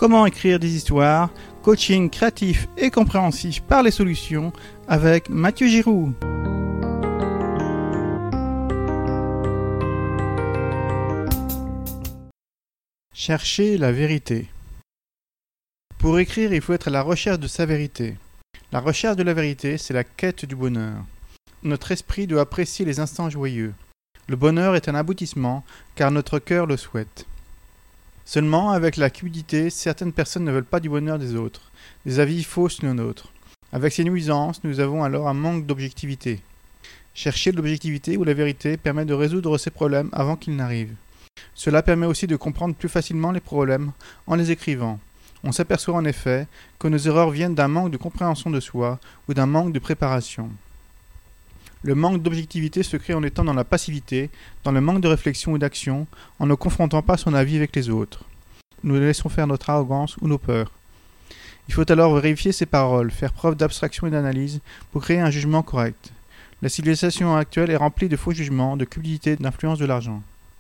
Comment écrire des histoires, coaching créatif et compréhensif par les solutions avec Mathieu Giroux. Chercher la vérité. Pour écrire, il faut être à la recherche de sa vérité. La recherche de la vérité, c'est la quête du bonheur. Notre esprit doit apprécier les instants joyeux. Le bonheur est un aboutissement, car notre cœur le souhaite. Seulement, avec la cupidité, certaines personnes ne veulent pas du bonheur des autres. Des avis fausses nos nôtres. Avec ces nuisances, nous avons alors un manque d'objectivité. Chercher l'objectivité ou la vérité permet de résoudre ces problèmes avant qu'ils n'arrivent. Cela permet aussi de comprendre plus facilement les problèmes en les écrivant. On s'aperçoit en effet que nos erreurs viennent d'un manque de compréhension de soi ou d'un manque de préparation. Le manque d'objectivité se crée en étant dans la passivité, dans le manque de réflexion ou d'action, en ne confrontant pas son avis avec les autres. Nous laissons faire notre arrogance ou nos peurs. Il faut alors vérifier ses paroles, faire preuve d'abstraction et d'analyse pour créer un jugement correct. La civilisation actuelle est remplie de faux jugements, de cupidité, d'influence de l'argent.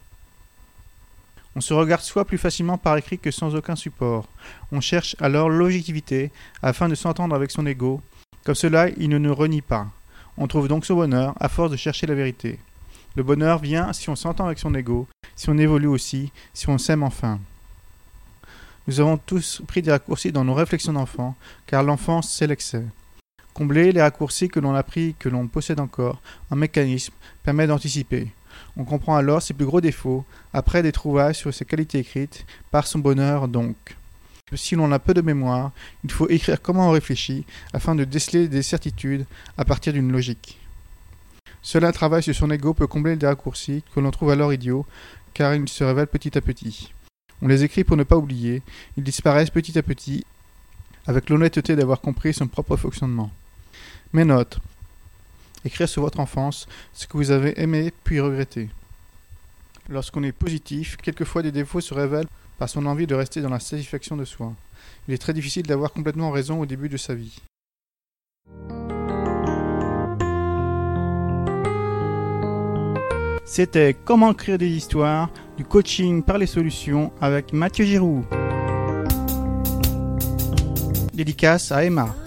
On se regarde soi plus facilement par écrit que sans aucun support. On cherche alors l'objectivité afin de s'entendre avec son ego. Comme cela, il ne nous renie pas. On trouve donc son bonheur à force de chercher la vérité. Le bonheur vient si on s'entend avec son ego, si on évolue aussi, si on s'aime enfin. Nous avons tous pris des raccourcis dans nos réflexions d'enfants, car l'enfance c'est l'excès. Combler les raccourcis que l'on a pris, que l'on possède encore, un mécanisme permet d'anticiper. On comprend alors ses plus gros défauts, après des trouvailles sur ses qualités écrites, par son bonheur donc. Si l'on a peu de mémoire, il faut écrire comment on réfléchit, afin de déceler des certitudes à partir d'une logique. Cela travaille sur son ego peut combler des raccourcis que l'on trouve alors idiots, car ils se révèlent petit à petit. On les écrit pour ne pas oublier, ils disparaissent petit à petit, avec l'honnêteté d'avoir compris son propre fonctionnement. Mais note, écrire sur votre enfance ce que vous avez aimé puis regretté. Lorsqu'on est positif, quelquefois des défauts se révèlent par son envie de rester dans la satisfaction de soi. Il est très difficile d'avoir complètement raison au début de sa vie. C'était Comment écrire des histoires, du coaching par les solutions avec Mathieu Giroux. Dédicace à Emma.